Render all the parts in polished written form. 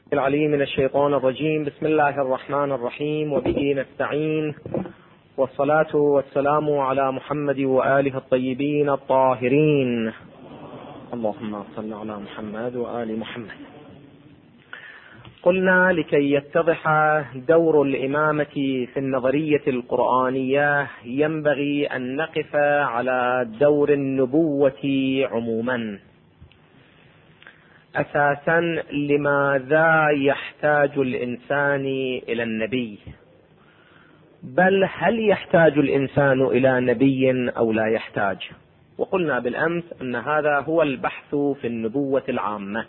العليم من الشيطان الرجيم. بسم الله الرحمن الرحيم، وبه نستعين، والصلاة والسلام على محمد وآله الطيبين الطاهرين. اللهم صل على محمد وآل محمد. قلنا لكي يتضح دور الإمامة في النظرية القرآنية ينبغي أن نقف على دور النبوة عموما. أساسا لماذا يحتاج الإنسان إلى النبي؟ بل هل يحتاج الإنسان إلى نبي أو لا يحتاج؟ وقلنا بالأمس أن هذا هو البحث في النبوة العامة،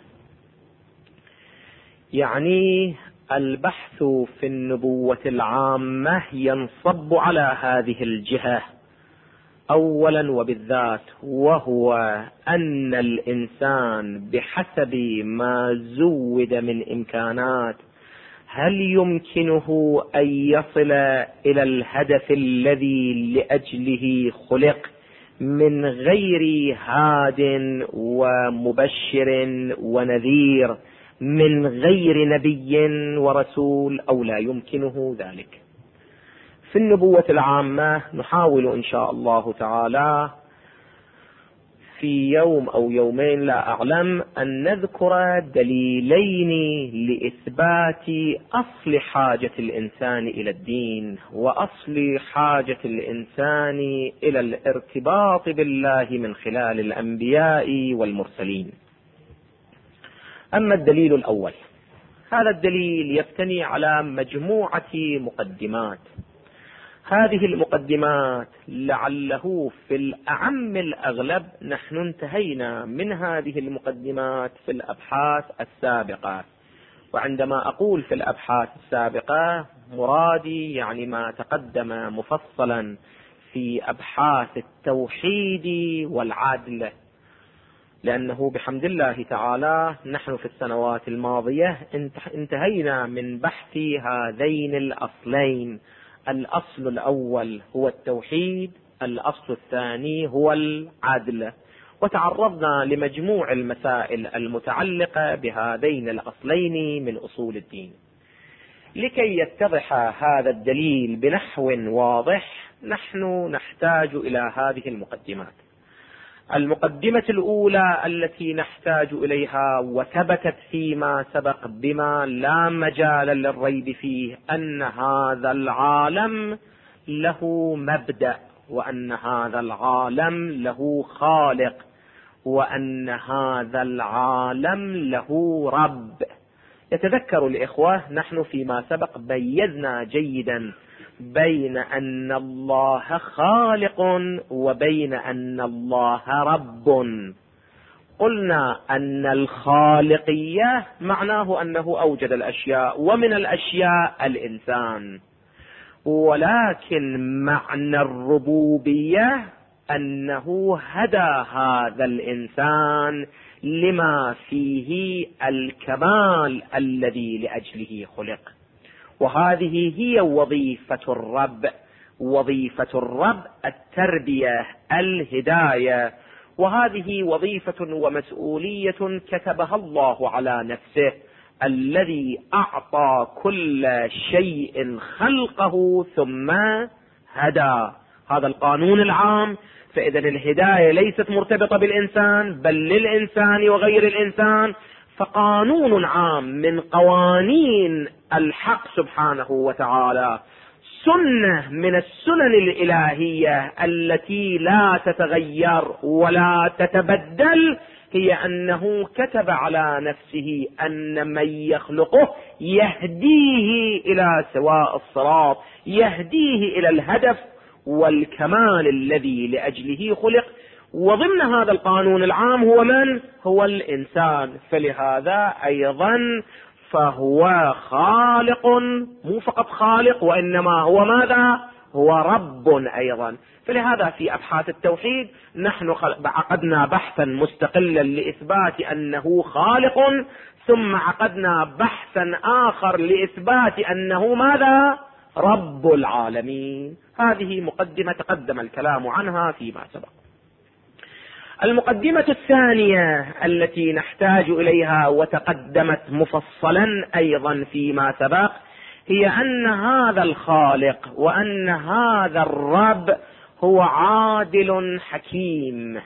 يعني البحث في النبوة العامة ينصب على هذه الجهة أولا وبالذات، وهو أن الإنسان بحسب ما زود من إمكانات هل يمكنه أن يصل إلى الهدف الذي لأجله خلق من غير هاد ومبشر ونذير، من غير نبي ورسول، أو لا يمكنه ذلك. في النبوة العامة نحاول إن شاء الله تعالى في يوم أو يومين لا أعلم أن نذكر دليلين لإثبات أصل حاجة الإنسان إلى الدين، وأصل حاجة الإنسان إلى الارتباط بالله من خلال الأنبياء والمرسلين. أما الدليل الأول، هذا الدليل يبتني على مجموعة مقدمات. هذه المقدمات لعله في الأعم الأغلب نحن انتهينا من هذه المقدمات في الأبحاث السابقة. وعندما أقول في الأبحاث السابقة مرادي يعني ما تقدم مفصلا في أبحاث التوحيد والعدل، لأنه بحمد الله تعالى نحن في السنوات الماضية انتهينا من بحث هذين الأصلين. الأصل الأول هو التوحيد، الأصل الثاني هو العدل، وتعرضنا لمجموع المسائل المتعلقة بهذين الأصلين من أصول الدين. لكي يتضح هذا الدليل بنحو واضح نحن نحتاج إلى هذه المقدمات. المقدمة الأولى التي نحتاج إليها وثبتت فيما سبق بما لا مجال للريب فيه أن هذا العالم له مبدأ، وأن هذا العالم له خالق، وأن هذا العالم له رب. يتذكر الإخوة نحن فيما سبق بيّزنا جيدا بين أن الله خالق وبين أن الله رب. قلنا أن الخالقية معناه أنه أوجد الأشياء، ومن الأشياء الإنسان، ولكن معنى الربوبية أنه هدى هذا الإنسان لما فيه الكمال الذي لأجله خلق. وهذه هي وظيفة الرب. وظيفة الرب التربية، الهداية، وهذه وظيفة ومسؤولية كتبها الله على نفسه، الذي أعطى كل شيء خلقه ثم هدى. هذا القانون العام. فإذا الهداية ليست مرتبطة بالإنسان بل للإنسان وغير الإنسان، فقانون عام من قوانين الحق سبحانه وتعالى، سنة من السنن الإلهية التي لا تتغير ولا تتبدل، هي أنه كتب على نفسه أن من يخلقه يهديه إلى سواء الصراط، يهديه إلى الهدف والكمال الذي لأجله خلق. وضمن هذا القانون العام هو من؟ هو الإنسان. فلهذا أيضا فهو خالق، مو فقط خالق وإنما هو ماذا؟ هو رب أيضا. فلهذا في أبحاث التوحيد نحن عقدنا بحثا مستقلا لإثبات أنه خالق، ثم عقدنا بحثا آخر لإثبات أنه ماذا؟ رب العالمين. هذه مقدمة تقدم الكلام عنها فيما سبق. المقدمة الثانية التي نحتاج إليها وتقدمت مفصلا أيضا فيما سبق هي أن هذا الخالق وأن هذا الرب هو عادل حكيم.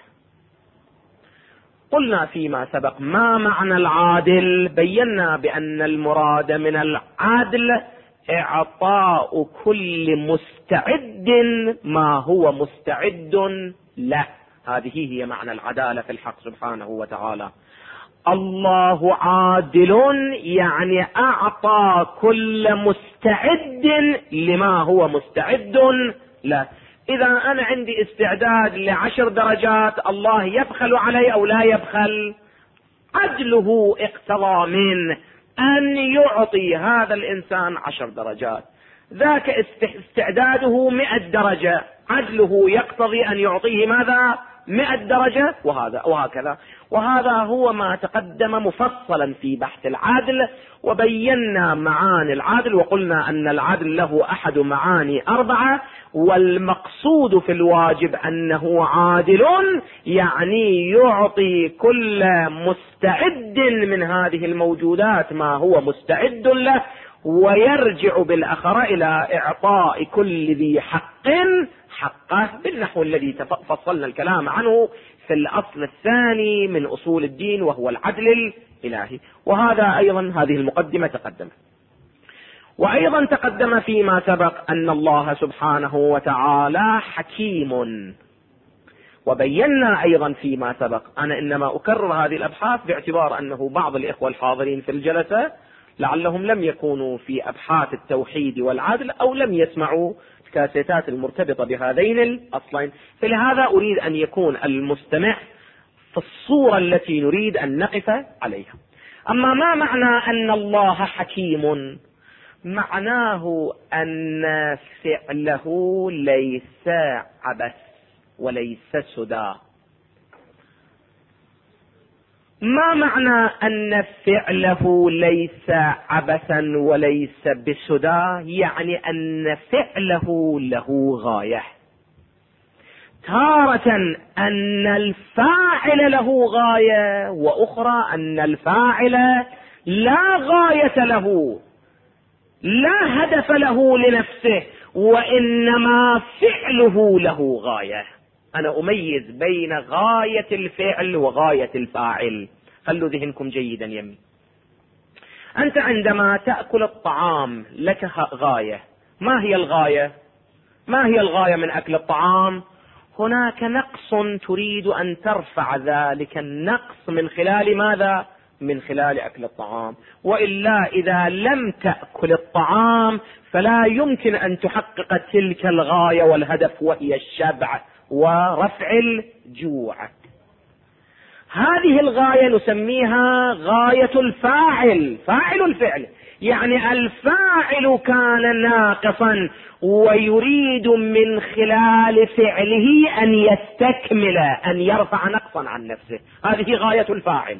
قلنا فيما سبق ما معنى العادل، بينا بأن المراد من العدل إعطاء كل مستعد ما هو مستعد له. هذه هي معنى العدالة في الحق سبحانه وتعالى. الله عادل يعني أعطى كل مستعد لما هو مستعد له. إذا أنا عندي استعداد ل10 درجات، الله يبخل علي أو لا يبخل؟ عدله اقتضى من أن يعطي هذا الإنسان 10 درجات، ذاك استعداده 100 درجة، عدله يقتضي أن يعطيه ماذا؟ 100 درجة، وهكذا. وهذا هو ما تقدم مفصلا في بحث العدل، وبينا معاني العدل، وقلنا أن العدل له أحد معاني 4، والمقصود في الواجب أنه عادل يعني يعطي كل مستعد من هذه الموجودات ما هو مستعد له، ويرجع بالأخرى إلى إعطاء كل ذي حق حقه بالنحو الذي فصلنا الكلام عنه في الأصل الثاني من أصول الدين وهو العدل الإلهي. وهذا أيضا هذه المقدمة تقدمت. وأيضا تقدم فيما سبق أن الله سبحانه وتعالى حكيم، وبينا أيضا فيما سبق، أنا إنما أكرر هذه الأبحاث باعتبار أنه بعض الإخوة الحاضرين في الجلسة لعلهم لم يكونوا في أبحاث التوحيد والعدل أو لم يسمعوا الكاسيتات المرتبطة بهذين الأصلين، فلهذا أريد أن يكون المستمع في الصورة التي نريد أن نقف عليها. أما ما معنى أن الله حكيم؟ معناه أن فعله ليس عبث وليس سدى. ما معنى أن فعله ليس عبثا وليس بسدى؟ يعني أن فعله له غاية. تارة أن الفاعل له غاية، وأخرى أن الفاعل لا غاية له، لا هدف له لنفسه، وإنما فعله له غاية. أنا أميز بين غاية الفعل وغاية الفاعل، خلوا ذهنكم جيدا يمي. أنت عندما تأكل الطعام لك غاية. ما هي الغاية؟ ما هي الغاية من أكل الطعام؟ هناك نقص تريد أن ترفع ذلك النقص من خلال ماذا؟ من خلال أكل الطعام. وإلا إذا لم تأكل الطعام فلا يمكن أن تحقق تلك الغاية والهدف، وهي الشبع ورفع الجوع. هذه الغاية نسميها غاية الفاعل، فاعل الفعل، يعني الفاعل كان ناقصا ويريد من خلال فعله أن يستكمل، أن يرفع نقصا عن نفسه. هذه غاية الفاعل.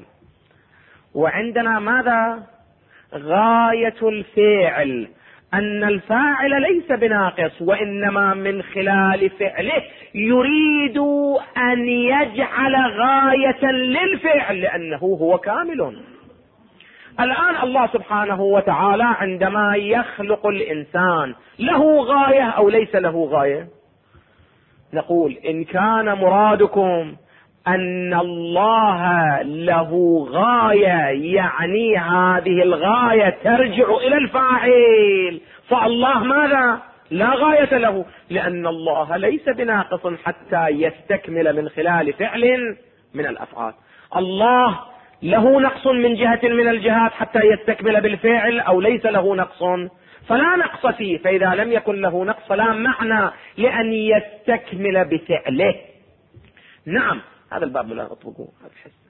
وعندنا ماذا؟ غاية الفعل، أن الفاعل ليس بناقص، وإنما من خلال فعله يريد أن يجعل غاية للفعل لأنه هو كامل. الآن الله سبحانه وتعالى عندما يخلق الإنسان له غاية أو ليس له غاية؟ نقول إن كان مرادكم أن الله له غاية يعني هذه الغاية ترجع إلى الفاعل، فالله ماذا؟ لا غاية له، لأن الله ليس بناقص حتى يستكمل من خلال فعل من الأفعال. الله له نقص من جهة من الجهات حتى يستكمل بالفعل، أو ليس له نقص فلا نقص فيه، فإذا لم يكن له نقص فلا معنى لأن يستكمل بفعله. نعم، هذا الباب لا أطلقه هذا الحس.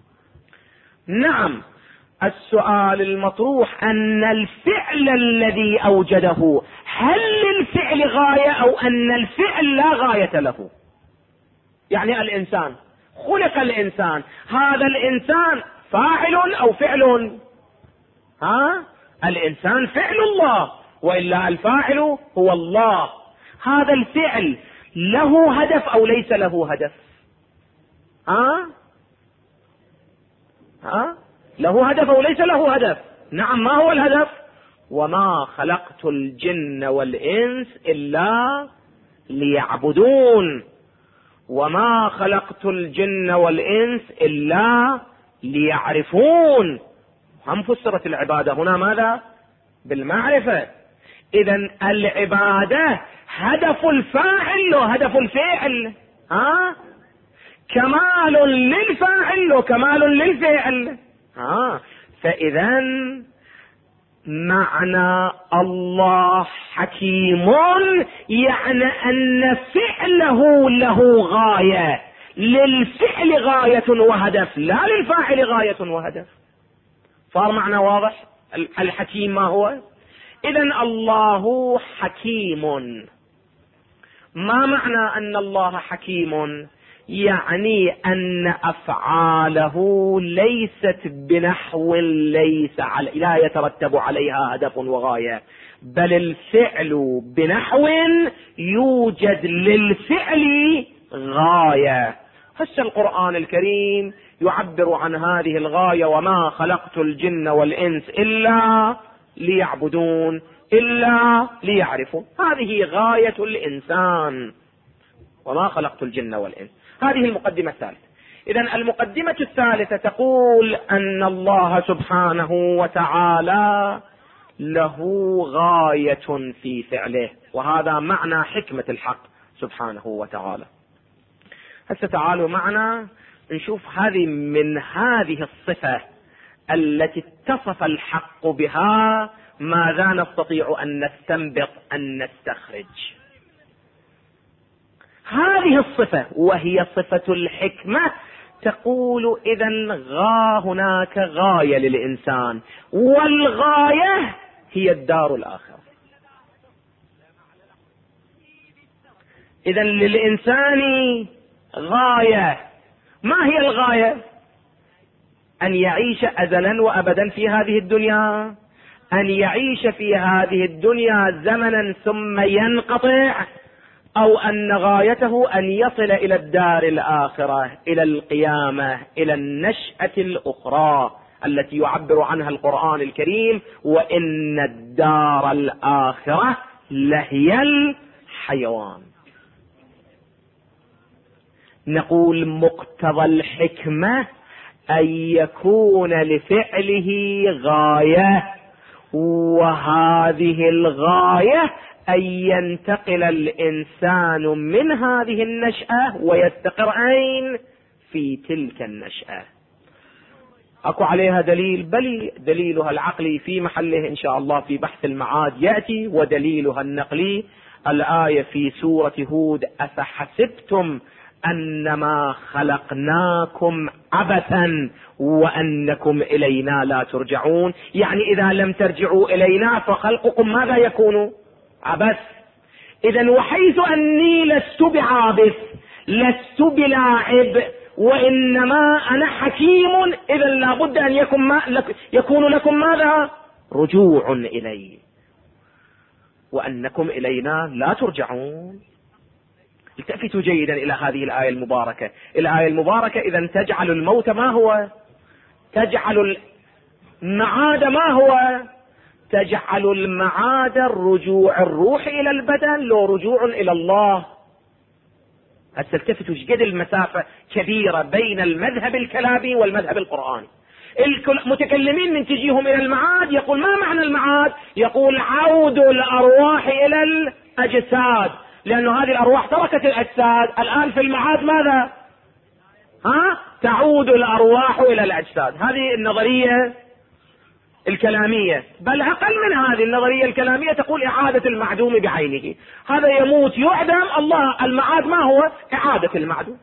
نعم، السؤال المطروح أن الفعل الذي أوجده هل للفعل غاية أو أن الفعل لا غاية له؟ يعني الإنسان خلق الإنسان، هذا الإنسان فاعل أو فعل؟ الإنسان فعل الله، وإلا الفاعل هو الله. هذا الفعل له هدف أو ليس له هدف؟ له هدف أو ليس له هدف؟ نعم. ما هو الهدف؟ وما خلقت الجن والإنس إلا ليعبدون. وما خلقت الجن والإنس إلا ليعرفون. هم فسرت العبادة هنا ماذا؟ بالمعرفة. إذن العبادة هدف الفاعل وهدف الفعل. كمال للفاعل وكمال للفعل. فإذا معنى الله حكيم يعني أن فعله له غاية، للفعل غاية وهدف، لا للفاعل غاية وهدف. صار معنى واضح؟ الحكيم ما هو؟ إذن الله حكيم. ما معنى أن الله حكيم؟ يعني أن أفعاله ليست بنحو لا يترتب عليها هدف وغاية، بل الفعل بنحو يوجد للفعل غاية. هسه القرآن الكريم يعبر عن هذه الغاية: وما خلقت الجن والإنس إلا ليعبدون، إلا ليعرفون. هذه غاية الإنسان، وما خلقت الجن والإنس. هذه المقدمة الثالثة. إذن المقدمة الثالثة تقول أن الله سبحانه وتعالى له غاية في فعله، وهذا معنى حكمة الحق سبحانه وتعالى. هسه تعالوا معنا نشوف من هذه الصفة التي اتصف الحق بها ماذا نستطيع أن نستنبط، أن نستخرج هذه الصفة، وهي صفة الحكمة. تقول إذن هناك غاية للإنسان، والغاية هي الدار الآخرة. إذن للإنسان غاية. ما هي الغاية؟ أن يعيش أزلا وأبدا في هذه الدنيا، أن يعيش في هذه الدنيا زمنا ثم ينقطع، أو أن غايته أن يصل إلى الدار الآخرة، إلى القيامة، إلى النشأة الأخرى التي يعبر عنها القرآن الكريم: وإن الدار الآخرة لهي الحيوان. نقول مقتضى الحكمة أن يكون لفعله غاية، وهذه الغاية أن ينتقل الإنسان من هذه النشأة ويستقر أين؟ في تلك النشأة. أكو عليها دليل؟ بل دليلها العقلي في محله إن شاء الله في بحث المعاد يأتي، ودليلها النقلي الآية في سورة هود: أفحسبتم أنما خلقناكم عبثا وأنكم إلينا لا ترجعون. يعني إذا لم ترجعوا إلينا فخلقكم ماذا يكون؟ عبث. إذن وحيث أني لست بعابث، لست بلاعب، وإنما أنا حكيم، إذن لابد أن يكون لكم ماذا؟ رجوع إلي، وأنكم إلينا لا ترجعون. التفتوا جيدا إلى هذه الآية المباركة. الآية المباركة إذن تجعل الموت ما هو؟ تجعل المعاد ما هو؟ تجعل المعاد الرجوع الروح إلى البدن، لو رجوع إلى الله. هسه التفتوا قد المسافة كبيرة بين المذهب الكلامي والمذهب القرآني. المتكلمين من تجيهم إلى المعاد يقول: ما معنى المعاد؟ يقول: عود الأرواح إلى الأجساد، لأن هذه الأرواح تركت الأجساد، الآن في المعاد ماذا؟ تعود الأرواح إلى الأجساد. هذه النظرية الكلامية. بل أقل من هذه النظرية الكلامية تقول إعادة المعدوم بعينه. هذا يموت يعدم، الله المعاد ما هو؟ إعادة المعدوم.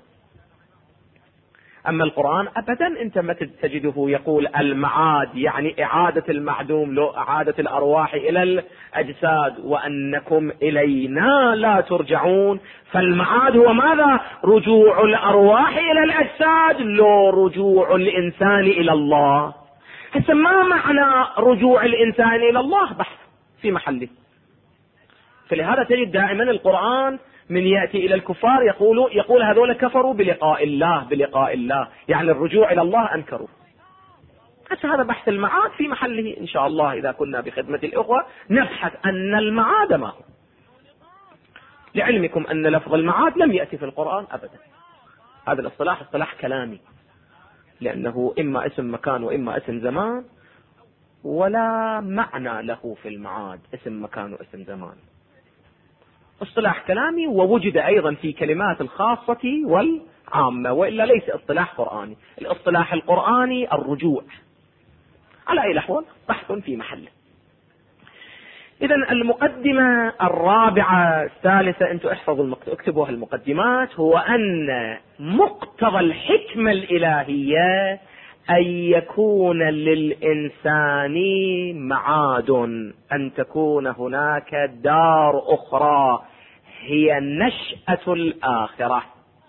أما القرآن أبدا أنت ما تجده يقول المعاد يعني إعادة المعدوم، لو إعادة الأرواح إلى الأجساد، وأنكم إلينا لا ترجعون. فالمعاد هو ماذا؟ رجوع الأرواح إلى الأجساد، لو رجوع الإنسان إلى الله. هسه ما معنى رجوع الإنسان إلى الله؟ بحث في محله. فلهذا تجد دائما القرآن من يأتي إلى الكفار يقول هذول كفروا بلقاء الله، يعني الرجوع إلى الله أنكروا. هذا بحث المعاد في محله إن شاء الله. إذا كنا بخدمة الإخوة نبحث أن المعاد ما هو. لعلمكم أن لفظ المعاد لم يأتي في القرآن أبدا. هذا الاصطلاح اصطلاح كلامي، لأنه إما اسم مكان وإما اسم زمان، ولا معنى له في المعاد اسم مكان واسم زمان. اصطلاح كلامي، ووجد أيضا في كلمات الخاصة والعامة، وإلا ليس اصطلاح قرآني. الاصطلاح القرآني الرجوع. على أي الأحوال بحث في محله. إذا المقدمة الرابعة الثالثة، أنتم احفظوا اكتبوها المقدمات، هو أن مقتضى الحكمة الإلهية أن يكون للإنسان معاد، أن تكون هناك دار أخرى هي نشأة الآخرة.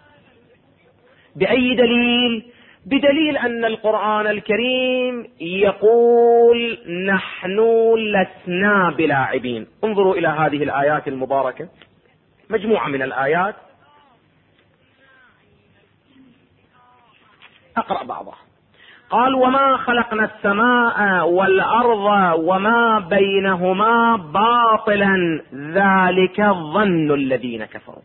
بأي دليل؟ بدليل أن القرآن الكريم يقول نحن لسنا بلاعبين. انظروا إلى هذه الآيات المباركة، مجموعة من الآيات أقرأ بعضها. قال وما خلقنا السماء والأرض وما بينهما باطلا ذلك ظن الذين كفروا.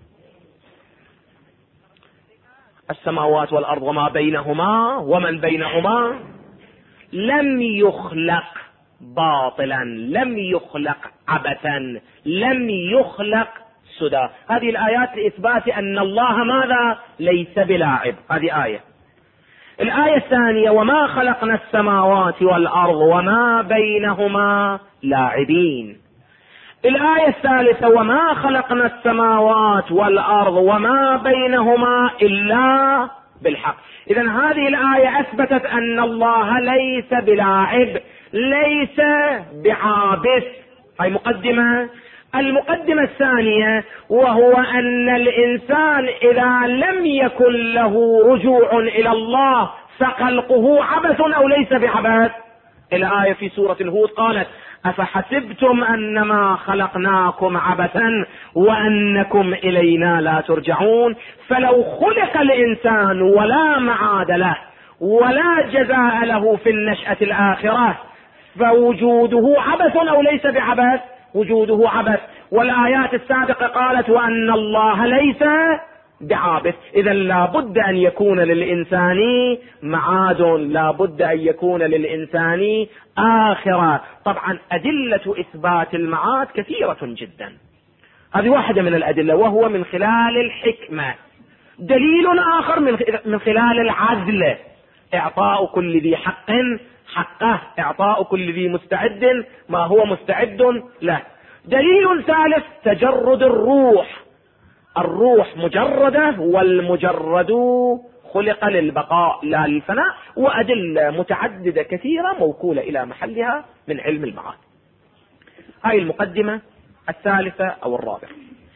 السماوات والأرض وما بينهما ومن بينهما لم يخلق باطلا، لم يخلق عبثا، لم يخلق سدى. هذه الآيات لإثبات أن الله ماذا؟ ليس بلاعب. هذه آية. الآية الثانية وما خلقنا السماوات والأرض وما بينهما لاعبين. الآية الثالثة وما خلقنا السماوات والأرض وما بينهما إلا بالحق. إذن هذه الآية أثبتت أن الله ليس بلاعب، ليس بعابث. هاي مقدمة. المقدمة الثانية وهو أن الإنسان إذا لم يكن له رجوع إلى الله فخلقه عبث أو ليس بعبث. الآية في سورة الهود قالت أفحسبتم أنما خلقناكم عبثا وأنكم إلينا لا ترجعون. فلو خلق الإنسان ولا معاد له ولا جزاء له في النشأة الآخرة فوجوده عبث أو ليس بعبث؟ وجوده عبث. والآيات السابقة قالت وأن الله ليس بعابث. إذا لا بد أن يكون للإنسان معاد، لا بد أن يكون للإنسان آخرة. طبعا أدلة إثبات المعاد كثيرة جدا، هذه واحدة من الأدلة، وهو من خلال الحكمة. دليل آخر من خلال العدل، إعطاء كل ذي حق حقه، إعطاء كل ذي مستعد ما هو مستعد له. دليل ثالث تجرد الروح. الروح مجردة والمجرد خلق للبقاء لا للفناء. وأدلة متعددة كثيرة موكولة إلى محلها من علم المعاد. هاي المقدمة الثالثة أو الرابعة.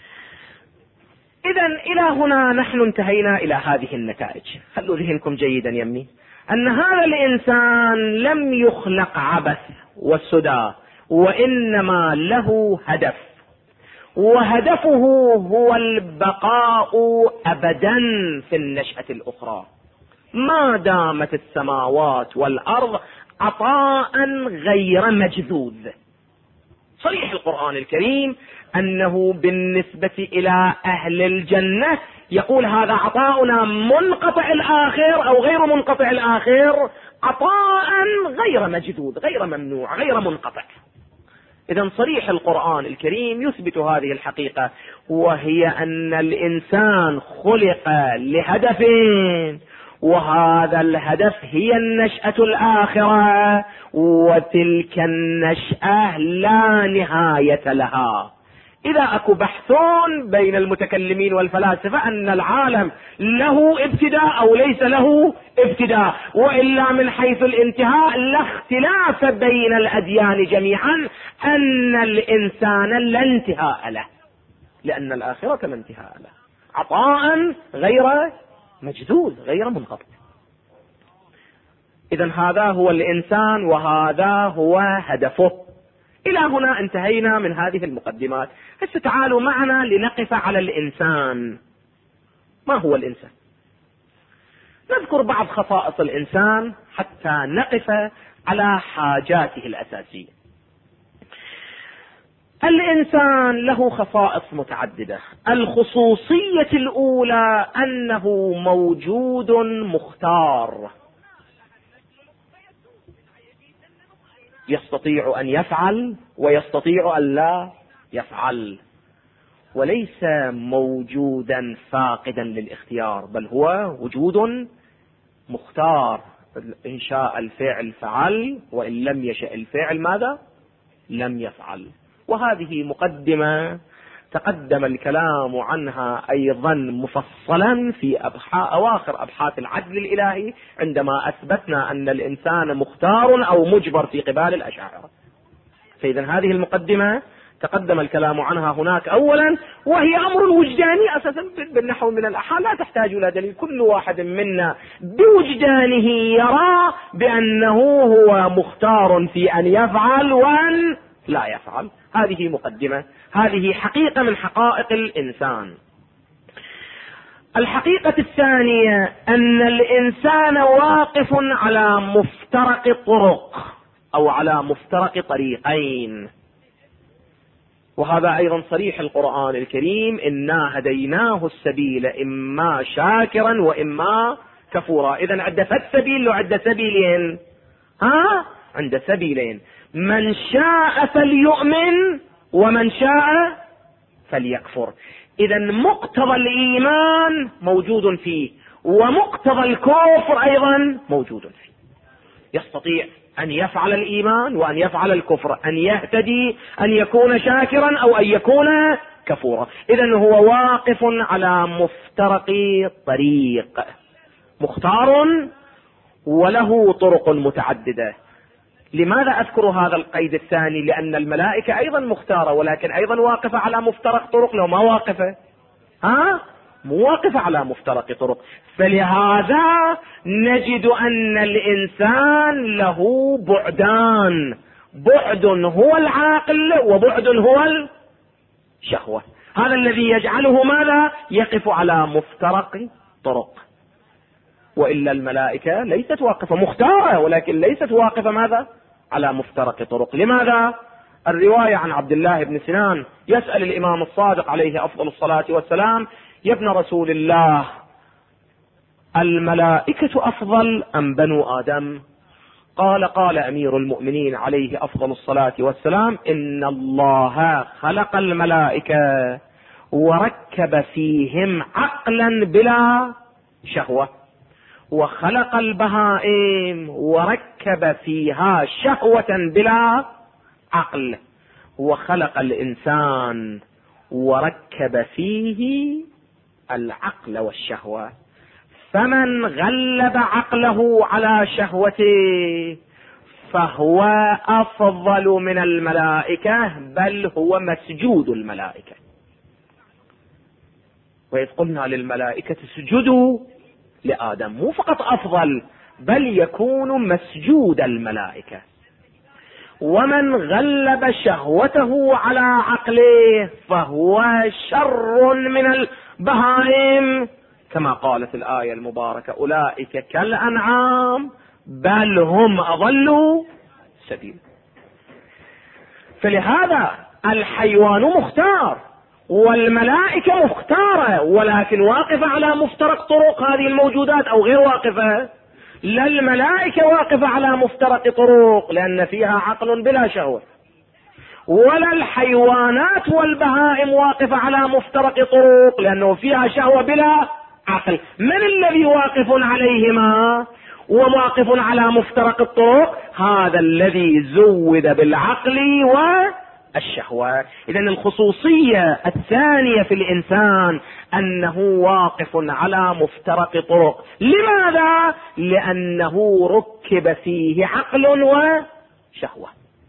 إذن إلى هنا نحن انتهينا إلى هذه النتائج. خلوا ذهنكم جيدا يمي أن هذا الإنسان لم يخلق عبث والسدى، وإنما له هدف، وهدفه هو البقاء أبدا في النشأة الأخرى ما دامت السماوات والأرض عطاء غير مجذوذ. صريح القرآن الكريم أنه بالنسبة إلى أهل الجنة يقول هذا عطاؤنا منقطع الآخر أو غير منقطع الآخر، عطاء غير مجذوذ، غير ممنوع، غير منقطع. إذن صريح القرآن الكريم يثبت هذه الحقيقة، وهي أن الإنسان خلق لهدف، وهذا الهدف هي النشأة الآخرة، وتلك النشأة لا نهاية لها. إذا أكو بحثون بين المتكلمين والفلاسفة أن العالم له ابتداء أو ليس له ابتداء، وإلا من حيث الانتهاء لا اختلاف بين الأديان جميعا أن الإنسان لا انتهاء له، لأن الآخرة لا انتهاء له، عطاء غير مجذوذ غير منقطع. إذن هذا هو الإنسان وهذا هو هدفه. إلى هنا انتهينا من هذه المقدمات. هسه تعالوا معنا لنقف على الإنسان. ما هو الإنسان؟ نذكر بعض خصائص الإنسان حتى نقف على حاجاته الأساسية. الإنسان له خصائص متعددة. الخصوصية الأولى أنه موجود مختار، يستطيع أن يفعل ويستطيع أن لا يفعل، وليس موجودا فاقدا للاختيار، بل هو وجود مختار. إن شاء الفعل فعل، وإن لم يشأ الفعل ماذا؟ لم يفعل. وهذه مقدمة تقدم الكلام عنها أيضا مفصلا في أواخر أبحاث العدل الإلهي، عندما أثبتنا أن الإنسان مختار أو مجبر في قبال الأشاعرة. فإذا هذه المقدمة تقدم الكلام عنها هناك أولا، وهي أمر وجداني أساسا بالنحو من الأحوال، لا تحتاج إلى دليل. كل واحد منا بوجدانه يرى بأنه هو مختار في أن يفعل وأن لا يفعل. هذه مقدمة، هذه حقيقة من حقائق الإنسان. الحقيقة الثانية أن الإنسان واقف على مفترق طرق أو على مفترق طريقين، وهذا أيضا صريح القرآن الكريم: إنا هديناه السبيل إما شاكرا وإما كفورا. إذن عند السبيل وعند سبيلين، عند سبيلين، من شاء فليؤمن ومن شاء فليكفر. إذن مقتضى الإيمان موجود فيه، ومقتضى الكفر أيضا موجود فيه. يستطيع أن يفعل الإيمان وأن يفعل الكفر، أن يهتدي، أن يكون شاكرا أو أن يكون كفورا. إذن هو واقف على مفترق طريق، مختار وله طرق متعددة. لماذا أذكر هذا القيد الثاني؟ لأن الملائكة أيضا مختارة، ولكن أيضا واقفة على مفترق طرق. لو ما واقفة مواقفة على مفترق طرق. فلهذا نجد أن الإنسان له بعدان: بعد هو العاقل، وبعد هو الشهوة. هذا الذي يجعله ماذا؟ يقف على مفترق طرق. وإلا الملائكة ليست واقفة، مختارة ولكن ليست واقفة ماذا؟ على مفترق طرق. لماذا؟ الرواية عن عبد الله بن سنان يسأل الإمام الصادق عليه أفضل الصلاة والسلام: يا ابن رسول الله، الملائكة أفضل أم بنو آدم؟ قال أمير المؤمنين عليه أفضل الصلاة والسلام: إن الله خلق الملائكة وركب فيهم عقلا بلا شهوة، وخلق البهائم وركب فيها شهوة بلا عقل، وخلق الإنسان وركب فيه العقل والشهوة. فمن غلب عقله على شهوته فهو أفضل من الملائكة، بل هو مسجود الملائكة. وإذ قلنا للملائكة اسجدوا لآدم، مو فقط أفضل بل يكون مسجود الملائكة. ومن غلب شهوته على عقله فهو شر من البهائم، كما قالت الآية المباركة: أولئك كالأنعام بل هم أضل سبيل. فلهذا الحيوان مختار والملائكة مختارة، ولكن واقفة على مفترق طرق هذه الموجودات أو غير واقفة. لا الملائكة واقفة على مفترق طرق لأن فيها عقل بلا شهوة، ولا الحيوانات والبهائم واقفة على مفترق طرق لأنه فيها شهوة بلا عقل. من الذي واقف عليهما وواقف على مفترق الطرق؟ هذا الذي زود بالعقل والشهوة. إذن الخصوصية الثانية في الإنسان أنه واقف على مفترق طرق. لماذا؟ لأنه ركب فيه عقل وشهوة.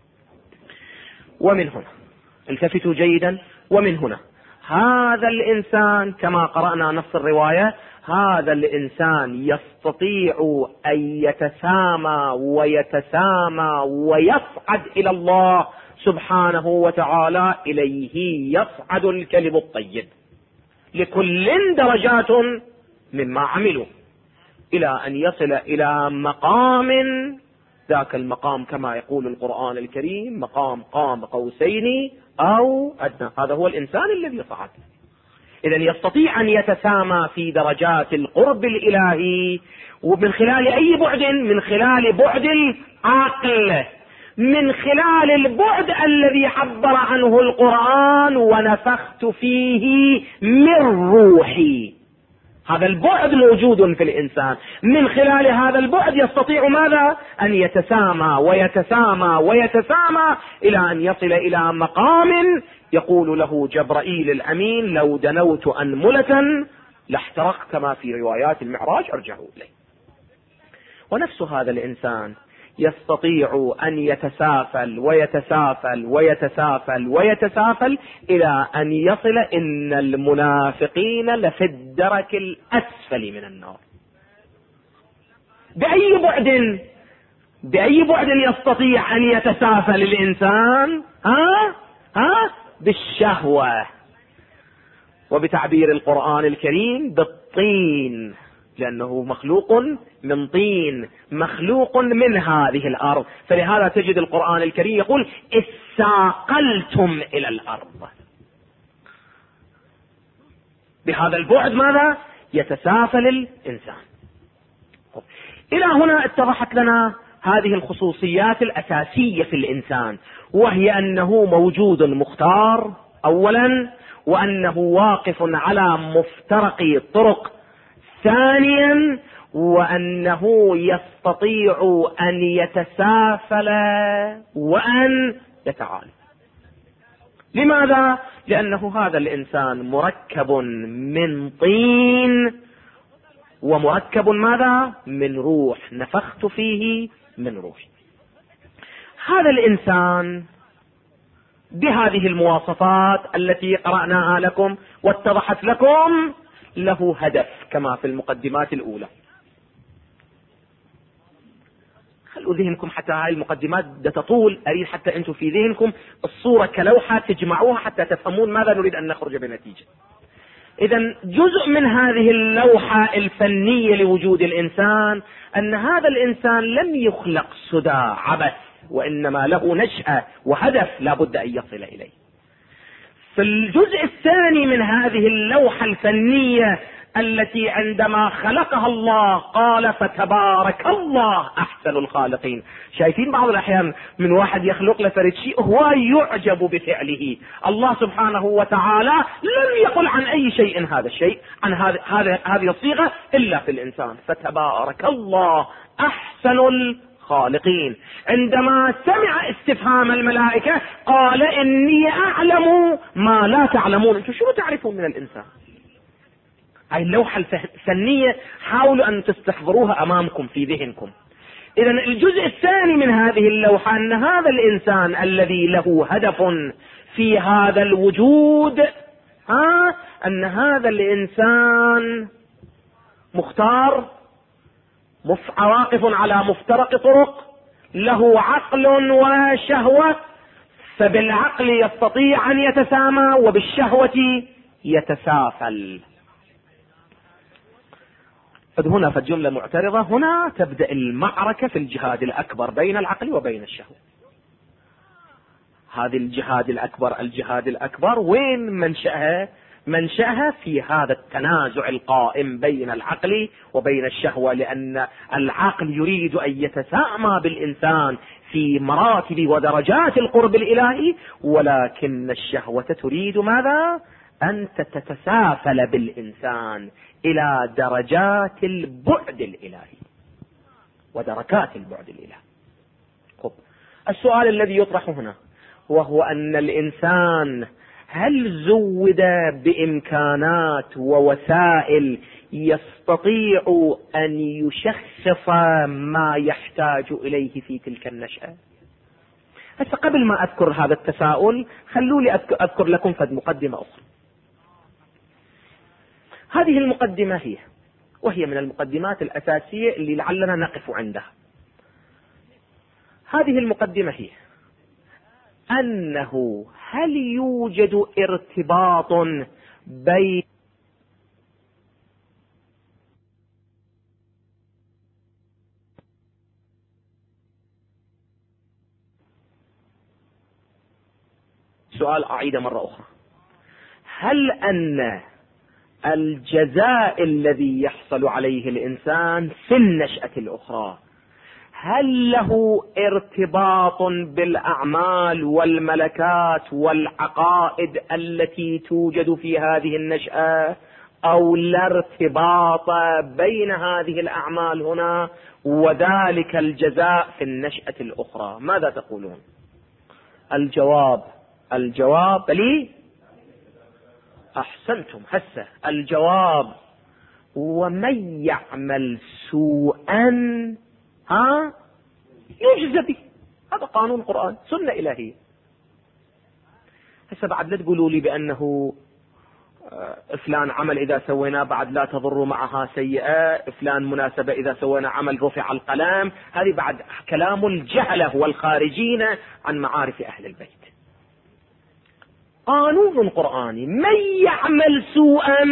ومن هنا التفتوا جيدا، ومن هنا هذا الإنسان كما قرأنا نص الرواية، هذا الإنسان يستطيع أن يتسامى ويتسامى ويصعد إلى الله سبحانه وتعالى إليه يصعد الكلم الطيب، لكل درجات مما عملوا، إلى أن يصل إلى مقام، ذاك المقام كما يقول القرآن الكريم مقام قاب قوسين أو أدنى. هذا هو الإنسان الذي صعد. إذن يستطيع أن يتسامى في درجات القرب الإلهي، ومن خلال أي بعد؟ من خلال بعد العقل، من خلال البعد الذي عبر عنه القرآن ونفخت فيه من روحي. هذا البعد موجود في الإنسان، من خلال هذا البعد يستطيع ماذا؟ أن يتسامى ويتسامى ويتسامى إلى أن يصل إلى مقام يقول له جبرائيل الأمين لو دنوت أنملة لاحترق، كما في روايات المعراج ارجعوا إليه. ونفس هذا الإنسان يستطيع أن يتسافل ويتسافل ويتسافل ويتسافل إلى أن يصل إن المنافقين لفي الدرك الأسفل من النار. بأي بعد يستطيع أن يتسافل الإنسان؟ بالشهوة، وبتعبير القرآن الكريم بالطين، لأنه مخلوق من طين، مخلوق من هذه الأرض. فلهذا تجد القرآن الكريم يقول استاقلتم إلى الأرض. بهذا البعد ماذا؟ يتسافل الإنسان. إلى هنا اتضحت لنا هذه الخصوصيات الأساسية في الإنسان، وهي أنه موجود مختار أولا، وأنه واقف على مفترق طرق ثانيا، وأنه يستطيع أن يتسافل وأن يتعالى. لماذا؟ لأنه هذا الإنسان مركب من طين، ومركب ماذا؟ من روح، نفخت فيه من روحي. هذا الإنسان بهذه المواصفات التي قرأناها لكم واتضحت لكم له هدف كما في المقدمات الأولى. خلوا ذهنكم حتى هاي المقدمات تطول، أريد حتى أنتم في ذهنكم الصورة كلوحة تجمعوها حتى تفهمون ماذا نريد أن نخرج بنتيجة. إذن جزء من هذه اللوحة الفنية لوجود الإنسان أن هذا الإنسان لم يخلق سدى عبث، وإنما له نشأة وهدف لا بد أن يصل إليه. في الجزء الثاني من هذه اللوحة الفنية التي عندما خلقها الله قال فتبارك الله أحسن الخالقين. شايفين بعض الأحيان من واحد يخلق لفرد شيء هو يعجب بفعله، الله سبحانه وتعالى لم يقل عن أي شيء هذا الشيء، عن هذه الصيغة إلا في الإنسان، فتبارك الله أحسن الخالقين. عندما سمع استفهام الملائكة قال إني أعلم ما لا تعلمون. أنتم شو تعرفون من الإنسان؟ هاي اللوحة الفنية حاولوا أن تستحضروها أمامكم في ذهنكم. إذن الجزء الثاني من هذه اللوحة أن هذا الإنسان الذي له هدف في هذا الوجود، أن هذا الإنسان مختار، واقف على مفترق طرق، له عقل وشهوة، فبالعقل يستطيع أن يتسامى وبالشهوة يتسافل. هنا فالجملة معترضة، هنا تبدأ المعركة في الجهاد الأكبر بين العقل وبين الشهوة. هذه الجهاد الأكبر وين منشأها؟ منشأها في هذا التنازع القائم بين العقل وبين الشهوة، لأن العقل يريد أن يتسامى بالإنسان في مراتب ودرجات القرب الإلهي، ولكن الشهوة تريد ماذا؟ أن تتسافل بالإنسان إلى درجات البعد الإلهي ودركات البعد الإلهي. السؤال الذي يطرح هنا وهو أن الإنسان هل زود بإمكانات ووسائل يستطيع أن يشخص ما يحتاج إليه في تلك النشأة؟ هسه قبل ما أذكر هذا التساؤل خلوني أذكر لكم فد مقدمة أخرى. هذه المقدمة وهي من المقدمات الأساسية اللي لعلنا نقف عندها. هذه المقدمة هي أنه هل يوجد ارتباط بين سؤال أعيد مرة أخرى، هل أن الجزاء الذي يحصل عليه الإنسان في النشأة الأخرى هل له ارتباط بالأعمال والملكات والعقائد التي توجد في هذه النشأة، أو لا ارتباط بين هذه الأعمال هنا وذلك الجزاء في النشأة الأخرى؟ ماذا تقولون؟ الجواب لي أحسنتم. هسه الجواب: ومن يعمل سوءا يجزى به. هذا قانون قرآن، سنة إلهية. هسه بعد لا تقولوا لي بأنه فلان عمل إذا سويناه بعد لا تضر معها سيئة، فلان مناسبة إذا سوينا عمل رفع القلم. هذه بعد كلام الجهلة والخارجين عن معارف أهل البيت. قانون قرآني: من يعمل سوءا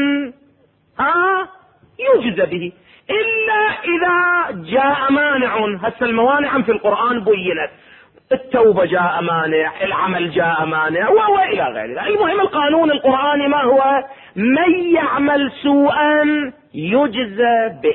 يجزى به، إلا إذا جاء مانع. هسه الموانع في القرآن بينت، التوبة جاء مانع، العمل جاء مانع، وإلى غير ذلك. المهم القانون القرآني ما هو؟ من يعمل سوءا يجزى به.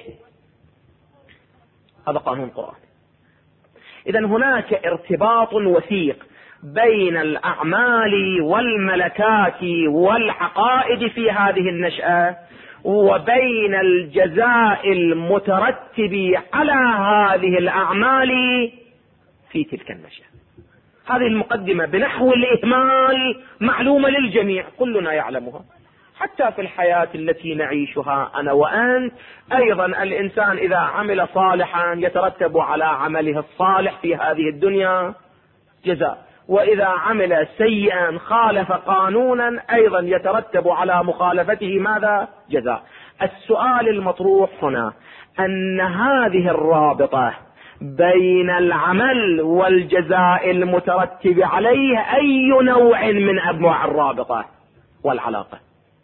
هذا قانون قرآني. إذن هناك ارتباط وثيق بين الأعمال والملكات والعقائد في هذه النشأة وبين الجزاء المترتب على هذه الأعمال في تلك النشأة. هذه المقدمة بنحو الإهمال معلومة للجميع، كلنا يعلمها. حتى في الحياة التي نعيشها أنا وأنت أيضا، الإنسان إذا عمل صالحا يترتب على عمله الصالح في هذه الدنيا جزاء، وإذا عمل سيئا خالف قانونا أيضا يترتب على مخالفته ماذا؟ جزاء. السؤال المطروح هنا أن هذه الرابطة بين العمل والجزاء المترتب عليه أي نوع من أنواع الرابطة والعلاقة؟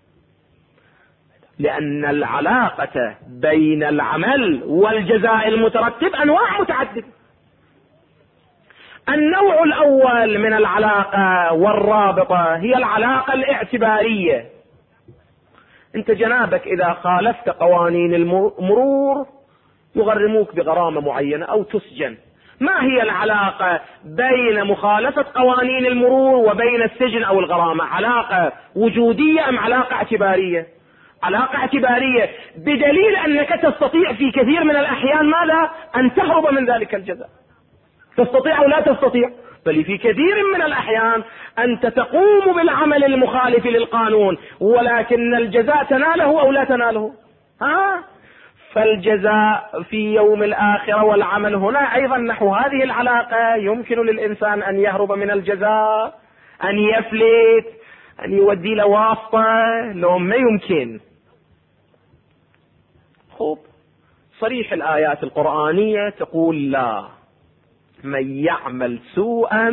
لأن العلاقة بين العمل والجزاء المترتب أنواع متعددة. النوع الأول من العلاقة والرابطة هي العلاقة الاعتبارية. أنت جنابك إذا خالفت قوانين المرور يغرموك بغرامة معينة أو تسجن. ما هي العلاقة بين مخالفة قوانين المرور وبين السجن أو الغرامة؟ علاقة وجودية أم علاقة اعتبارية؟ علاقة اعتبارية، بدليل أنك تستطيع في كثير من الأحيان ماذا؟ أن تهرب من ذلك الجزاء. تستطيع أو لا تستطيع؟ بل في كثير من الأحيان أنت تقوم بالعمل المخالف للقانون ولكن الجزاء تناله أو لا تناله. فالجزاء في يوم الآخرة والعمل هنا أيضا نحو هذه العلاقة. يمكن للإنسان أن يهرب من الجزاء، أن يفلت، أن يودي له واسطة؟ لو ما يمكن. خب صريح الآيات القرآنية تقول لا، من يعمل سوءا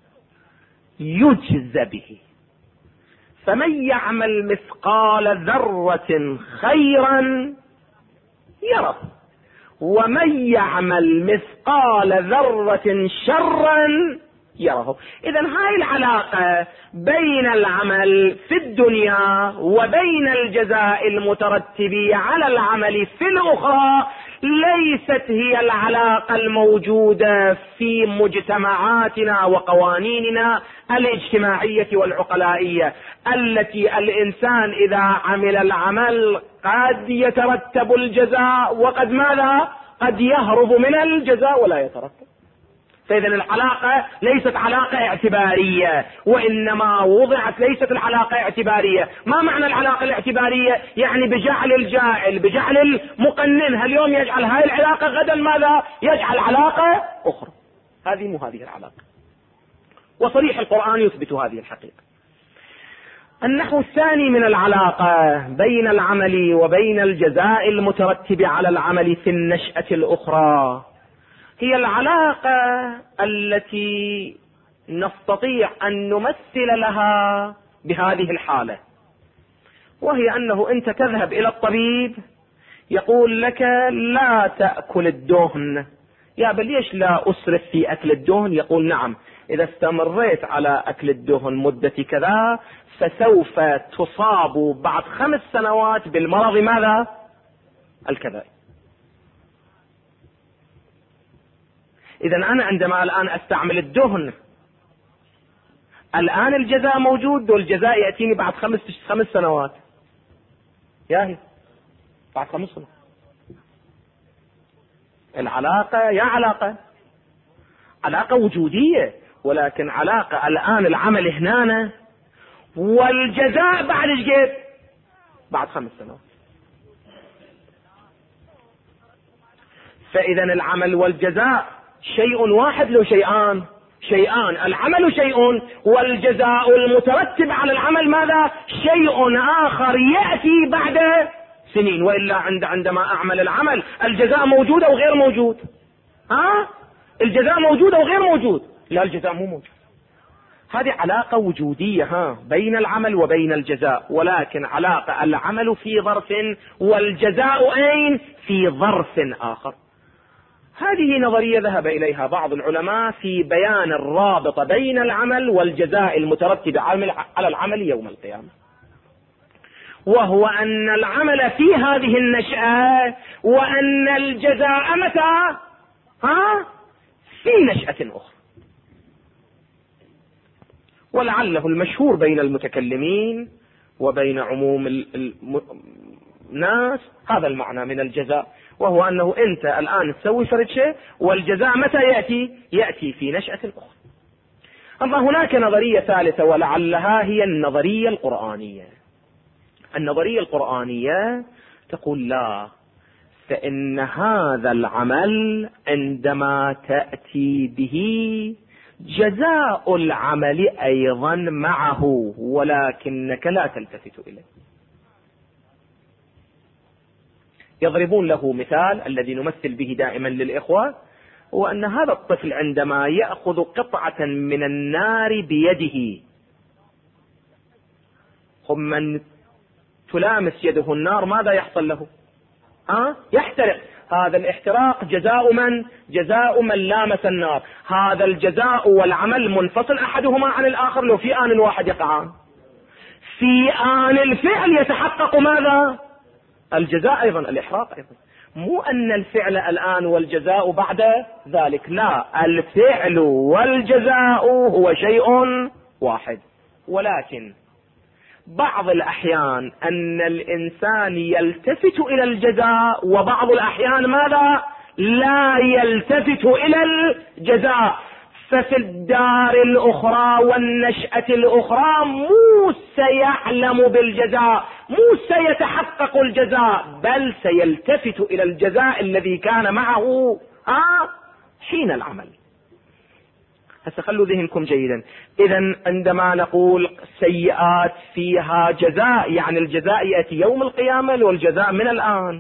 يجزى به. فمن يعمل مثقال ذرة خيرا يره، ومن يعمل مثقال ذرة شرا يره. إذن هاي العلاقة بين العمل في الدنيا وبين الجزاء المترتب على العمل في الأخرى ليست هي العلاقة الموجودة في مجتمعاتنا وقوانيننا الاجتماعية والعقلائية، التي الإنسان إذا عمل العمل قد يترتب الجزاء وقد ماذا؟ قد يهرب من الجزاء ولا يترتب. فإذا العلاقة ليست علاقة اعتبارية، وإنما وضعت ليست العلاقة اعتبارية. ما معنى العلاقة الاعتبارية؟ يعني بجعل الجاعل، بجعل المقنن، اليوم يجعل هاي العلاقة غدا ماذا؟ يجعل علاقة أخرى. هذه مو هذه العلاقة، وصريح القرآن يثبت هذه الحقيقة. النحو الثاني من العلاقة بين العمل وبين الجزاء المترتب على العمل في النشأة الأخرى هي العلاقة التي نستطيع أن نمثل لها بهذه الحالة، وهي أنه أنت تذهب إلى الطبيب يقول لك لا تأكل الدهن. يا بل ليش لا أسرف في أكل الدهن؟ يقول نعم، إذا استمريت على أكل الدهن مدة كذا فسوف تصاب بعد 5 سنوات بالمرض ماذا؟ الكذا. إذا أنا عندما الآن أستعمل الدهن الآن الجزاء موجود، والجزاء يأتيني بعد 5 سنوات. ياهي بعد 5 سنوات العلاقة يا علاقة وجودية، ولكن علاقة الآن العمل هنا والجزاء بعد ايش؟ بعد 5 سنوات. فإذا العمل والجزاء شيء واحد لو شيئان؟ العمل شيء والجزاء المترتب على العمل ماذا؟ شيء آخر يأتي بعد سنين. وإلا عندما أعمل العمل الجزاء موجود أو غير موجود؟ الجزاء موجود أو غير موجود؟ لا، الجزاء مو موجود. هذه علاقة وجودية بين العمل وبين الجزاء، ولكن علاقة العمل في ظرف والجزاء أين؟ في ظرف آخر. هذه نظرية ذهب إليها بعض العلماء في بيان الرابط بين العمل والجزاء المترتب على العمل يوم القيامة، وهو أن العمل في هذه النشأة وأن الجزاء متى؟ في نشأة أخرى. ولعله المشهور بين المتكلمين وبين عموم الناس هذا المعنى من الجزاء، وهو أنه أنت الآن تسوي فرد شيء والجزاء متى يأتي في نشأة أخرى. أما هناك نظرية ثالثة ولعلها هي النظرية القرآنية. النظرية القرآنية تقول لا، فإن هذا العمل عندما تأتي به جزاء العمل أيضا معه، ولكنك لا تلتفت إليه. يضربون له مثال الذي نمثل به دائما للإخوة، وأن هذا الطفل عندما يأخذ قطعة من النار بيده ثم تلامس يده النار ماذا يحصل له؟ يحترق. هذا الاحتراق جزاء من لامس النار. هذا الجزاء والعمل منفصل أحدهما عن الآخر لو في آن واحد يقعان. في آن الفعل يتحقق ماذا؟ الجزاء أيضا، الإحراق أيضا. مو أن الفعل الآن والجزاء بعد ذلك، لا، الفعل والجزاء هو شيء واحد. ولكن بعض الأحيان أن الإنسان يلتفت إلى الجزاء، وبعض الأحيان ماذا؟ لا يلتفت إلى الجزاء. ففي الدار الأخرى والنشأة الأخرى مو سيعلم بالجزاء، مو سيتحقق الجزاء، بل سيلتفت إلى الجزاء الذي كان معه حين العمل. هسه خلوا ذهنكم جيدا. إذا عندما نقول سيئات فيها جزاء، يعني الجزاء يأتي يوم القيامة والجزاء من الآن.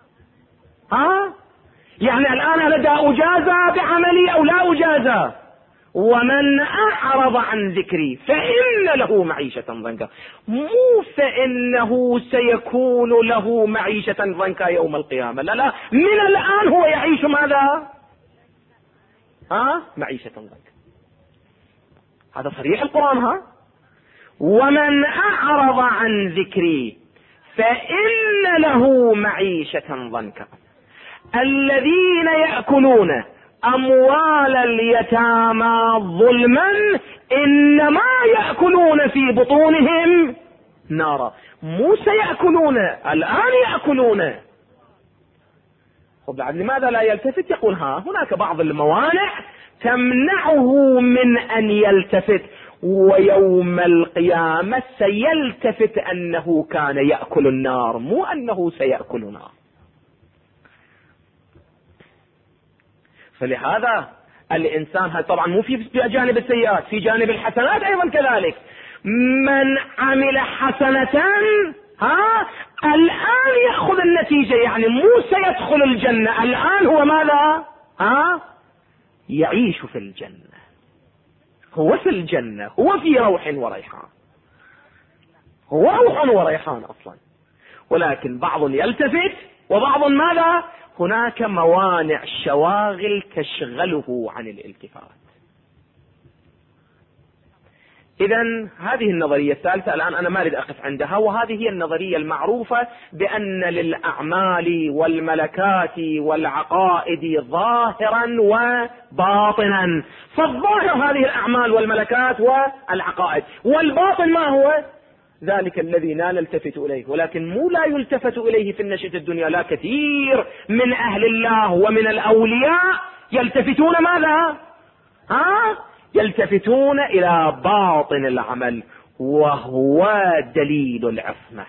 يعني الآن أنا دا أجازى بعملي أو لا أجازى؟ ومن أعرض عن ذكري فإن له معيشة ضنكا، مو فإنه سيكون له معيشة ضنكا يوم القيامة، لا، من الآن هو يعيش ماذا؟ معيشة ضنكا. هذا صريح القرآن. ومن أعرض عن ذكري فإن له معيشة ضنكا. الذين يأكلون أموال اليتامى ظلما إنما يأكلون في بطونهم نارا. مو سيأكلون، الآن يأكلون. بعد لماذا لا يلتفت؟ يقول هناك بعض الموانع تمنعه من أن يلتفت، ويوم القيامة سيلتفت أنه كان يأكل النار، مو أنه سيأكل نار. فلهذا الإنسان طبعا مو في جانب السيئات، في جانب الحسنات أيضا كذلك. من عمل حسنة الآن يأخذ النتيجة، يعني مو سيدخل الجنة، الآن هو ماذا؟ يعيش في الجنة. هو في الجنة، هو في روح وريحان، هو روح وريحان أصلا، ولكن بعض يلتفت وبعض ماذا؟ هناك موانع شواغل تشغله عن الالتفات. إذن هذه النظرية الثالثة الآن أنا ما أريد أقف عندها، وهذه هي النظرية المعروفة بأن للأعمال والملكات والعقائد ظاهرا وباطنا. فالظاهر هذه الأعمال والملكات والعقائد، والباطن ما هو؟ ذلك الذي لا نلتفت إليه، ولكن مو لا يلتفت إليه في النشأة الدنيا، لا، كثير من أهل الله ومن الأولياء يلتفتون ماذا؟ يلتفتون إلى باطن العمل، وهو دليل العصمة.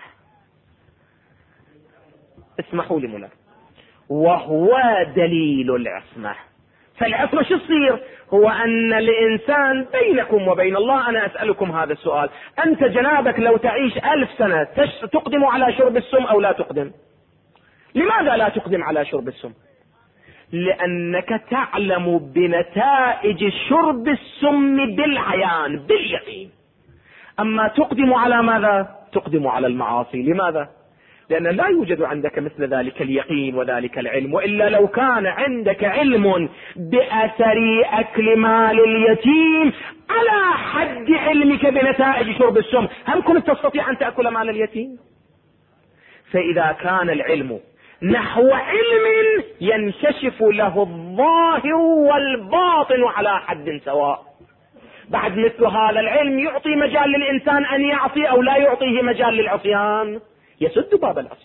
اسمحوا لي ملا، وهو دليل العصمة. فالعصمة شو تصير؟ هو أن الإنسان بينكم وبين الله. أنا أسألكم هذا السؤال، أنت جنابك لو تعيش 1000 سنة تقدم على شرب السم أو لا تقدم؟ لماذا لا تقدم على شرب السم؟ لأنك تعلم بنتائج شرب السم بالعيان باليقين. أما تقدم على ماذا؟ تقدم على المعاصي. لماذا؟ لأن لا يوجد عندك مثل ذلك اليقين وذلك العلم. وإلا لو كان عندك علم بأثر أكل مال اليتيم على حد علمك بنتائج شرب السم، هل كنت تستطيع أن تأكل مال اليتيم؟ فإذا كان العلم نحو علم ينكشف له الظاهر والباطن على حد سواء، بعد مثل هذا العلم يعطي مجال للإنسان أن يعصي أو لا يعطيه مجال للعصيان، يسد باب العصي.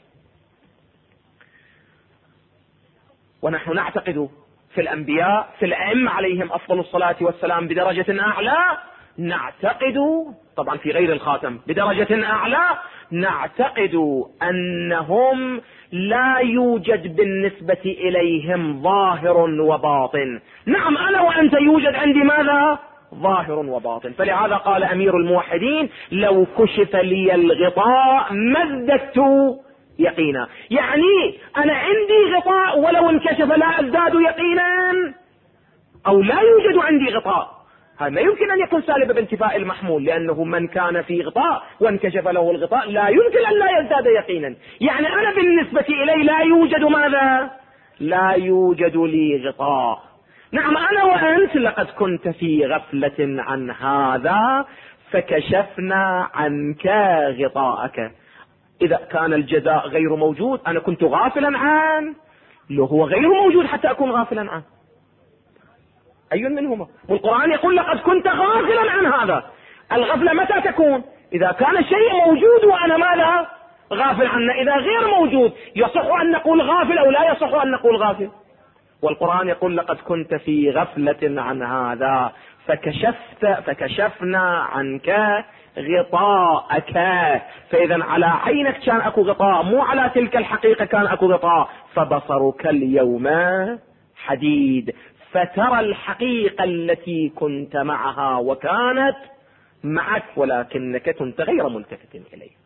ونحن نعتقد في الأنبياء، في الأئمة عليهم أفضل الصلاة والسلام بدرجة أعلى، نعتقد طبعا في غير الخاتم بدرجة أعلى، نعتقد أنهم لا يوجد بالنسبة إليهم ظاهر وباطن. نعم أنا وأنت يوجد عندي ماذا؟ ظاهر وباطن. فلهذا قال أمير الموحدين: لو كشف لي الغطاء ما ازددت يقينا. يعني أنا عندي غطاء ولو انكشف لا أزداد يقينا، أو لا يوجد عندي غطاء. هذا ما يمكن أن يكون سالب بانتفاء المحمول، لأنه من كان في غطاء وانكشف له الغطاء لا يمكن أن لا يزداد يقينا. يعني أنا بالنسبة إلي لا يوجد ماذا؟ لا يوجد لي غطاء. نعم أنا وأنت لقد كنت في غفلة عن هذا فكشفنا عنك غطاءك. إذا كان الجزاء غير موجود أنا كنت غافلا عنه، لو هو غير موجود حتى أكون غافلا عنه، أي منهما؟ والقرآن يقول لقد كنت غافلا عن هذا. الغفلة متى تكون؟ إذا كان الشيء موجود وأنا ماذا؟ غافل عنه. إذا غير موجود يصح أن نقول غافل أو لا يصح أن نقول غافل؟ والقرآن يقول لقد كنت في غفلة عن هذا فكشفنا عنك غطاءك. فإذا على عينك كان أكو غطاء، مو على تلك الحقيقة كان أكو غطاء. فبصرك اليوم حديد، فترى الحقيقة التي كنت معها وكانت معك ولكنك كنت غير ملتفت إليه.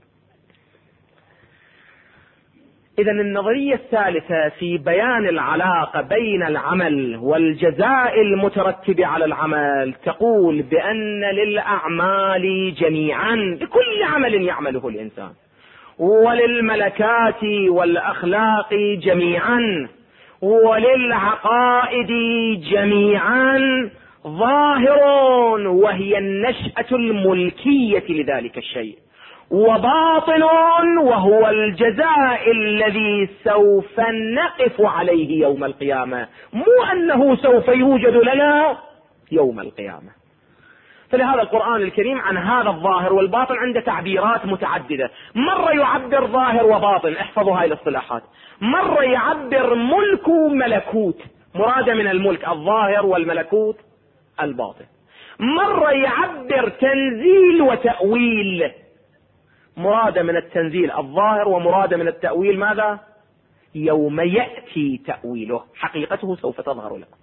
إذن النظرية الثالثة في بيان العلاقة بين العمل والجزاء المترتب على العمل تقول بأن للأعمال جميعا، لكل عمل يعمله الإنسان، وللملكات والأخلاق جميعا، وللعقائد جميعا ظاهر، وهي النشأة الملكية لذلك الشيء، وباطن، وهو الجزاء الذي سوف نقف عليه يوم القيامة، مو أنه سوف يوجد لنا يوم القيامة. فلهذا القرآن الكريم عن هذا الظاهر والباطن عنده تعبيرات متعددة. مرة يعبر ظاهر وباطن، احفظوا هاي الاصطلاحات. مرة يعبر ملك وملكوت، مراد من الملك الظاهر والملكوت الباطن. مرة يعبر تنزيل وتأويل، مراد من التنزيل الظاهر ومراد من التأويل ماذا؟ يوم يأتي تأويله، حقيقته سوف تظهر لكم.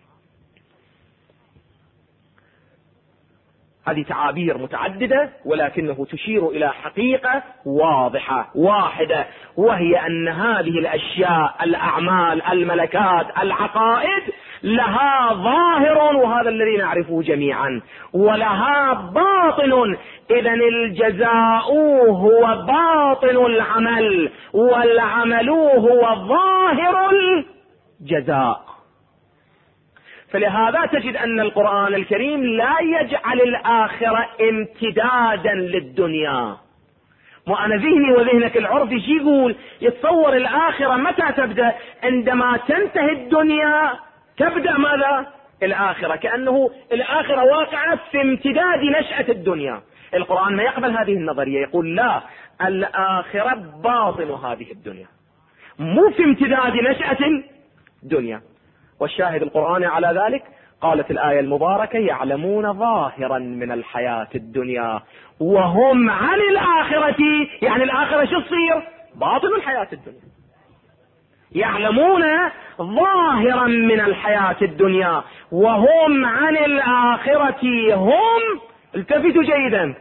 هذه تعابير متعددة ولكنه تشير إلى حقيقة واضحة واحدة، وهي أن هذه الأشياء، الأعمال، الملكات، العقائد، لها ظاهر وهذا الذي نعرفه جميعا، ولها باطن. إذن الجزاء هو باطن العمل، والعمل هو ظاهر الجزاء. فلهذا تجد أن القرآن الكريم لا يجعل الآخرة امتدادا للدنيا. وأنا ذهني وذهنك العرفي شي يقول؟ يتصور الآخرة متى تبدأ؟ عندما تنتهي الدنيا تبدأ ماذا؟ الآخرة، كأنه الآخرة واقعة في امتداد نشأة الدنيا. القرآن ما يقبل هذه النظرية، يقول لا، الآخرة باطن هذه الدنيا، مو في امتداد نشأة الدنيا. والشاهد القرآني على ذلك قالت الآية المباركة: يعلمون ظاهرا من الحياة الدنيا وهم عن الآخرة، يعني الآخرة شو تصير؟ باطن الحياة الدنيا. يعلمون ظاهرا من الحياة الدنيا وهم عن الآخرة هم، التفتوا جيدا،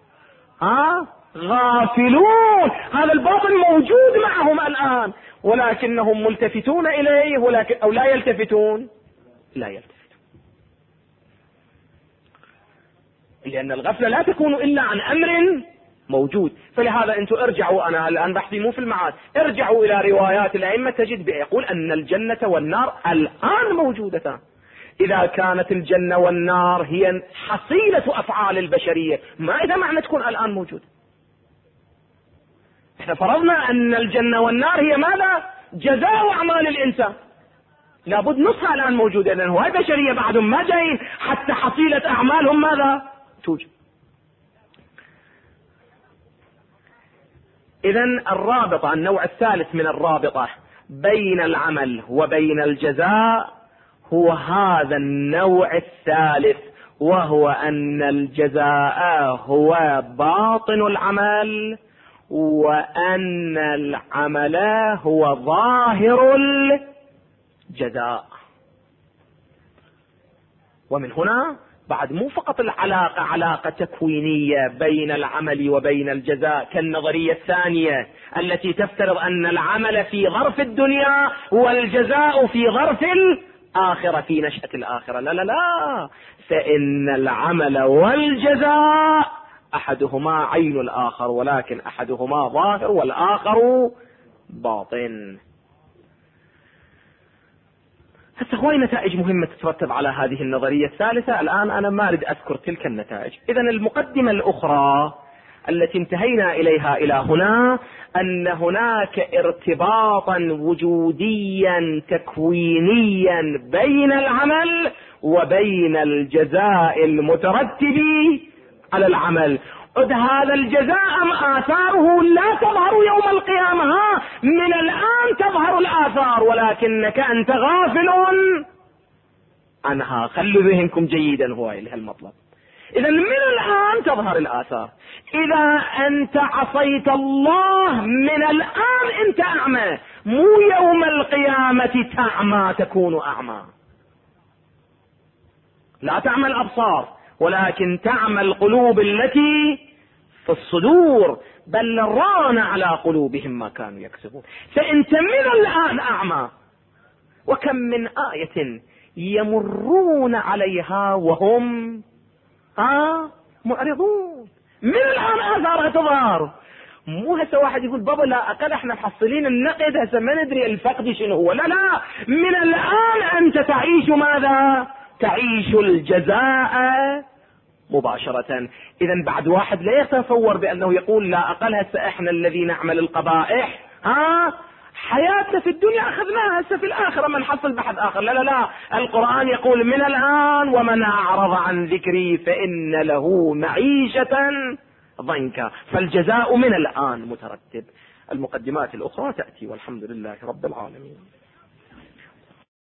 غافلون. هذا الباطن موجود معهم الآن، ولكنهم ملتفتون إليه، أو لا يلتفتون، لا يلتفتون، لأن الغفلة لا تكون إلا عن أمر موجود. فلهذا أنتم ارجعوا، أنا الآن بحثي مو في المعاد، ارجعوا إلى روايات الأئمة تجد يقول أن الجنة والنار الآن موجودتان. إذا كانت الجنة والنار هي حصيلة أفعال البشرية، ما إذا معنى تكون الآن موجودة؟ احنا فرضنا أن الجنة والنار هي ماذا؟ جزاء أعمال الإنسان، لابد نصها الآن موجودة، لأنه هاي بشرية بعدهم ما جايين حتى حصيلة أعمالهم ماذا؟ توجد. إذن الرابطة، النوع الثالث من الرابطة بين العمل وبين الجزاء هو هذا النوع الثالث، وهو أن الجزاء هو باطن العمل، وأن العمل هو ظاهر الجزاء. ومن هنا بعد مو فقط العلاقة علاقة تكوينية بين العمل وبين الجزاء كالنظرية الثانية التي تفترض أن العمل في ظرف الدنيا والجزاء في ظرف الآخرة، في نشأة الآخرة. لا لا لا، فإن العمل والجزاء أحدهما عين الآخر، ولكن أحدهما ظاهر والآخر باطن. هسه هواي نتائج مهمة تترتب على هذه النظرية الثالثة. الآن أنا ما أريد أذكر تلك النتائج. إذن المقدمة الأخرى التي انتهينا إليها إلى هنا أن هناك ارتباطا وجوديا تكوينيا بين العمل وبين الجزاء المترتب على العمل. هذا الجزاء آثاره لا تظهر يوم القيامة، من الآن تظهر الآثار، ولكنك أنت غافل عنها. خلوا ذهنكم جيدا، هو المطلب. إذا من الآن تظهر الآثار. إذا أنت عصيت الله من الآن أنت أعمى، مو يوم القيامة تعمى تكون أعمى. لا تعمى الأبصار، ولكن تعمى القلوب التي في الصدور، بل ران على قلوبهم ما كانوا يكسبون. فأنت من الآن أعمى. وكم من آية يمرون عليها وهم معرضون، من الآن آثارها تظهر. مو هسه واحد يقول بابا لا أقل احنا محصلين النقد هسه ما ندري الفقد شنو هو. لا لا، من الآن أنت تعيش ماذا؟ تعيش الجزاء مباشرة. إذن بعد واحد لا يتصور بأنه يقول لا أقل هسه احنا الذي نعمل القبائح حياتنا في الدنيا أخذناها، هسه في الآخرة ما نحصل بحث آخر. لا لا لا، القرآن يقول من الآن ومن أعرض عن ذكري فإن له معيشة ضنكا. فالجزاء من الآن مترتب. المقدمات الأخرى تأتي، والحمد لله رب العالمين.